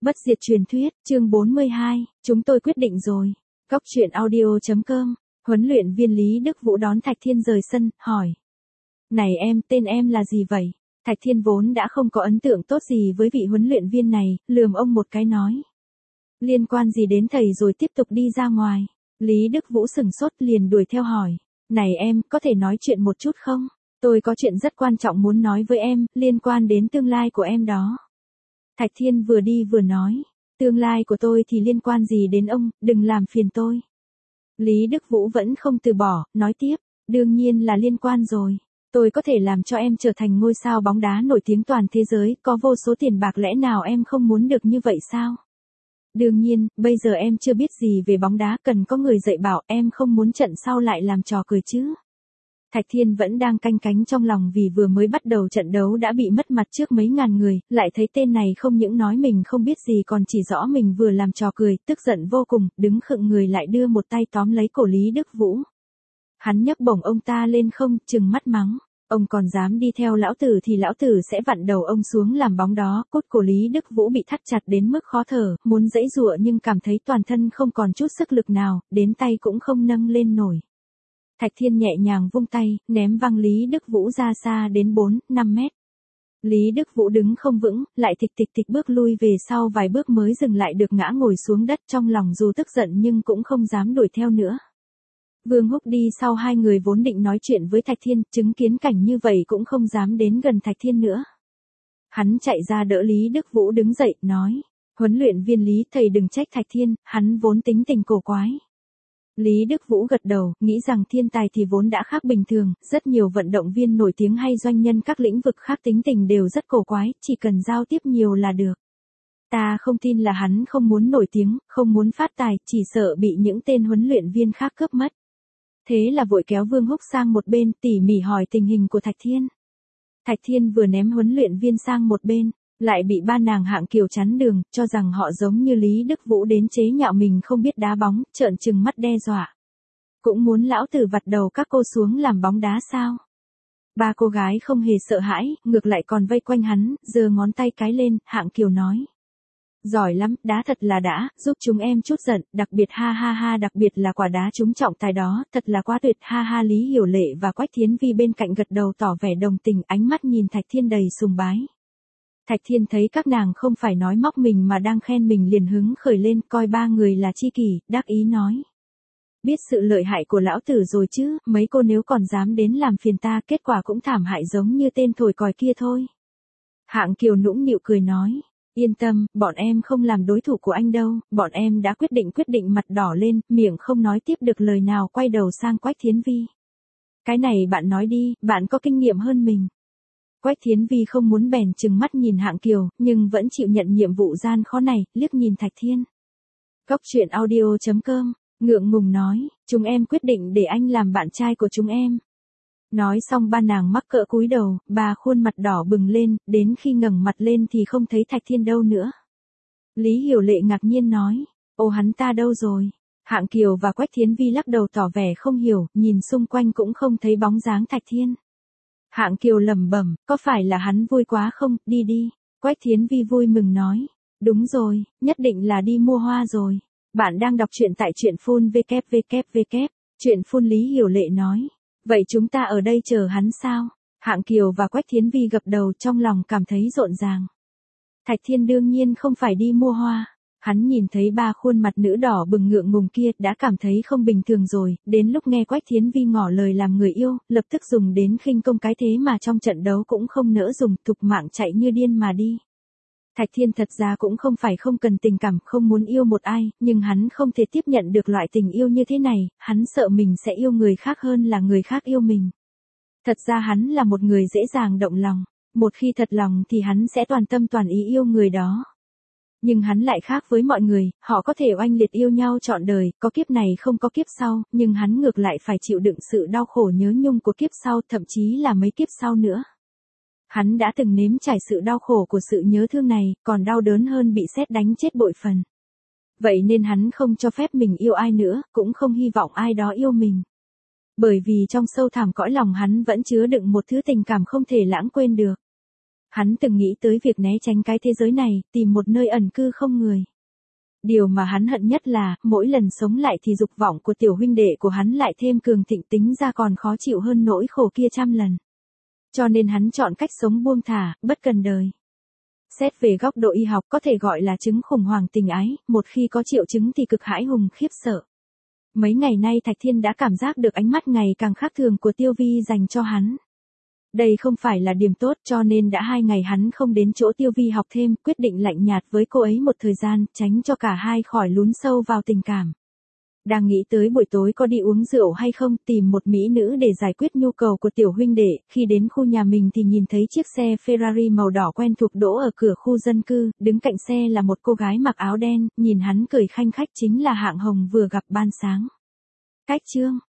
Bất diệt truyền thuyết, chương 42, chúng tôi quyết định rồi. Cóc truyện audio.com, huấn luyện viên Lý Đức Vũ đón Thạch Thiên rời sân, hỏi. Này em, tên em là gì vậy? Thạch Thiên vốn đã không có ấn tượng tốt gì với vị huấn luyện viên này, lườm ông một cái nói. Liên quan gì đến thầy rồi tiếp tục đi ra ngoài. Lý Đức Vũ sửng sốt liền đuổi theo hỏi. Này em, có thể nói chuyện một chút không? Tôi có chuyện rất quan trọng muốn nói với em, liên quan đến tương lai của em đó. Thạch Thiên vừa đi vừa nói, tương lai của tôi thì liên quan gì đến ông, đừng làm phiền tôi. Lý Đức Vũ vẫn không từ bỏ, nói tiếp, đương nhiên là liên quan rồi. Tôi có thể làm cho em trở thành ngôi sao bóng đá nổi tiếng toàn thế giới, có vô số tiền bạc, lẽ nào em không muốn được như vậy sao? Đương nhiên, bây giờ em chưa biết gì về bóng đá, cần có người dạy bảo, em không muốn trận sau lại làm trò cười chứ. Thạch Thiên vẫn đang canh cánh trong lòng vì vừa mới bắt đầu trận đấu đã bị mất mặt trước mấy ngàn người, lại thấy tên này không những nói mình không biết gì còn chỉ rõ mình vừa làm trò cười, tức giận vô cùng, đứng khựng người lại đưa một tay tóm lấy cổ Lý Đức Vũ. Hắn nhấc bổng ông ta lên không, trừng mắt mắng, ông còn dám đi theo lão tử thì lão tử sẽ vặn đầu ông xuống làm bóng đó. Cốt cổ Lý Đức Vũ bị thắt chặt đến mức khó thở, muốn giãy giụa nhưng cảm thấy toàn thân không còn chút sức lực nào, đến tay cũng không nâng lên nổi. Thạch Thiên nhẹ nhàng vung tay, ném văng Lý Đức Vũ ra xa đến 4-5 mét. Lý Đức Vũ đứng không vững, lại tịch bước lui về sau vài bước mới dừng lại được, ngã ngồi xuống đất, trong lòng dù tức giận nhưng cũng không dám đuổi theo nữa. Vương Húc đi sau hai người vốn định nói chuyện với Thạch Thiên, chứng kiến cảnh như vậy cũng không dám đến gần Thạch Thiên nữa. Hắn chạy ra đỡ Lý Đức Vũ đứng dậy, nói, huấn luyện viên Lý, thầy đừng trách Thạch Thiên, hắn vốn tính tình cổ quái. Lý Đức Vũ gật đầu, nghĩ rằng thiên tài thì vốn đã khác bình thường, rất nhiều vận động viên nổi tiếng hay doanh nhân các lĩnh vực khác tính tình đều rất cổ quái, chỉ cần giao tiếp nhiều là được. Ta không tin là hắn không muốn nổi tiếng, không muốn phát tài, chỉ sợ bị những tên huấn luyện viên khác cướp mất. Thế là vội kéo Vương Húc sang một bên, tỉ mỉ hỏi tình hình của Thạch Thiên. Thạch Thiên vừa ném huấn luyện viên sang một bên, lại bị ba nàng Hạng Kiều chắn đường, cho rằng họ giống như Lý Đức Vũ đến chế nhạo mình không biết đá bóng, trợn trừng mắt đe dọa. Cũng muốn lão tử vặt đầu các cô xuống làm bóng đá sao? Ba cô gái không hề sợ hãi, ngược lại còn vây quanh hắn, giơ ngón tay cái lên, Hạng Kiều nói. Giỏi lắm, đá thật là đã, giúp chúng em chút giận, đặc biệt ha ha ha, đặc biệt là quả đá trúng trọng tài đó, thật là quá tuyệt, ha ha. Lý Hiểu Lệ và Quách Thiến Vi bên cạnh gật đầu tỏ vẻ đồng tình, ánh mắt nhìn Thạch Thiên đầy sùng bái. Thạch Thiên thấy các nàng không phải nói móc mình mà đang khen mình liền hứng khởi lên, coi ba người là tri kỷ, đắc ý nói. Biết sự lợi hại của lão tử rồi chứ, mấy cô nếu còn dám đến làm phiền ta, kết quả cũng thảm hại giống như tên thổi còi kia thôi. Hạng Kiều nũng nịu cười nói. Yên tâm, bọn em không làm đối thủ của anh đâu, bọn em đã quyết định. Mặt đỏ lên, miệng không nói tiếp được lời nào, quay đầu sang Quách Thiến Vi. Cái này bạn nói đi, bạn có kinh nghiệm hơn mình. Quách Thiến Vi không muốn bèn trừng mắt nhìn Hạng Kiều, nhưng vẫn chịu nhận nhiệm vụ gian khó này, liếc nhìn Thạch Thiên. Cóc truyện audio.com, ngượng ngùng nói, chúng em quyết định để anh làm bạn trai của chúng em. Nói xong ba nàng mắc cỡ cúi đầu, bà khuôn mặt đỏ bừng lên, đến khi ngẩng mặt lên thì không thấy Thạch Thiên đâu nữa. Lý Hiểu Lệ ngạc nhiên nói, ô hắn ta đâu rồi? Hạng Kiều và Quách Thiến Vi lắc đầu tỏ vẻ không hiểu, nhìn xung quanh cũng không thấy bóng dáng Thạch Thiên. Hạng Kiều lẩm bẩm, có phải là hắn vui quá không, đi đi. Quách Thiến Vi vui mừng nói, đúng rồi, nhất định là đi mua hoa rồi. Bạn đang đọc truyện tại truyện phun www. Truyện phun. Lý Hiểu Lệ nói. Vậy chúng ta ở đây chờ hắn sao? Hạng Kiều và Quách Thiến Vi gật đầu, trong lòng cảm thấy rộn ràng. Thạch Thiên đương nhiên không phải đi mua hoa. Hắn nhìn thấy ba khuôn mặt nữ đỏ bừng ngượng ngùng kia, đã cảm thấy không bình thường rồi, đến lúc nghe Quách Thiến Vi ngỏ lời làm người yêu, lập tức dùng đến khinh công, cái thế mà trong trận đấu cũng không nỡ dùng, thục mạng chạy như điên mà đi. Thạch Thiên thật ra cũng không phải không cần tình cảm, không muốn yêu một ai, nhưng hắn không thể tiếp nhận được loại tình yêu như thế này, hắn sợ mình sẽ yêu người khác hơn là người khác yêu mình. Thật ra hắn là một người dễ dàng động lòng, một khi thật lòng thì hắn sẽ toàn tâm toàn ý yêu người đó. Nhưng hắn lại khác với mọi người, họ có thể oanh liệt yêu nhau trọn đời, có kiếp này không có kiếp sau, nhưng hắn ngược lại phải chịu đựng sự đau khổ nhớ nhung của kiếp sau, thậm chí là mấy kiếp sau nữa. Hắn đã từng nếm trải sự đau khổ của sự nhớ thương này, còn đau đớn hơn bị sét đánh chết bội phần. Vậy nên hắn không cho phép mình yêu ai nữa, cũng không hy vọng ai đó yêu mình. Bởi vì trong sâu thẳm cõi lòng hắn vẫn chứa đựng một thứ tình cảm không thể lãng quên được. Hắn từng nghĩ tới việc né tránh cái thế giới này, tìm một nơi ẩn cư không người. Điều mà hắn hận nhất là, mỗi lần sống lại thì dục vọng của tiểu huynh đệ của hắn lại thêm cường thịnh, tính ra còn khó chịu hơn nỗi khổ kia trăm lần. Cho nên hắn chọn cách sống buông thả, bất cần đời. Xét về góc độ y học có thể gọi là chứng khủng hoảng tình ái, một khi có triệu chứng thì cực hãi hùng khiếp sợ. Mấy ngày nay Thạch Thiên đã cảm giác được ánh mắt ngày càng khác thường của Tiêu Vi dành cho hắn. Đây không phải là điểm tốt, cho nên đã 2 ngày hắn không đến chỗ Tiêu Vi học thêm, quyết định lạnh nhạt với cô ấy một thời gian, tránh cho cả hai khỏi lún sâu vào tình cảm. Đang nghĩ tới buổi tối có đi uống rượu hay không, tìm một mỹ nữ để giải quyết nhu cầu của tiểu huynh đệ, khi đến khu nhà mình thì nhìn thấy chiếc xe Ferrari màu đỏ quen thuộc đỗ ở cửa khu dân cư, đứng cạnh xe là một cô gái mặc áo đen, nhìn hắn cười khanh khách, chính là Hạng Hồng vừa gặp ban sáng. Cách chương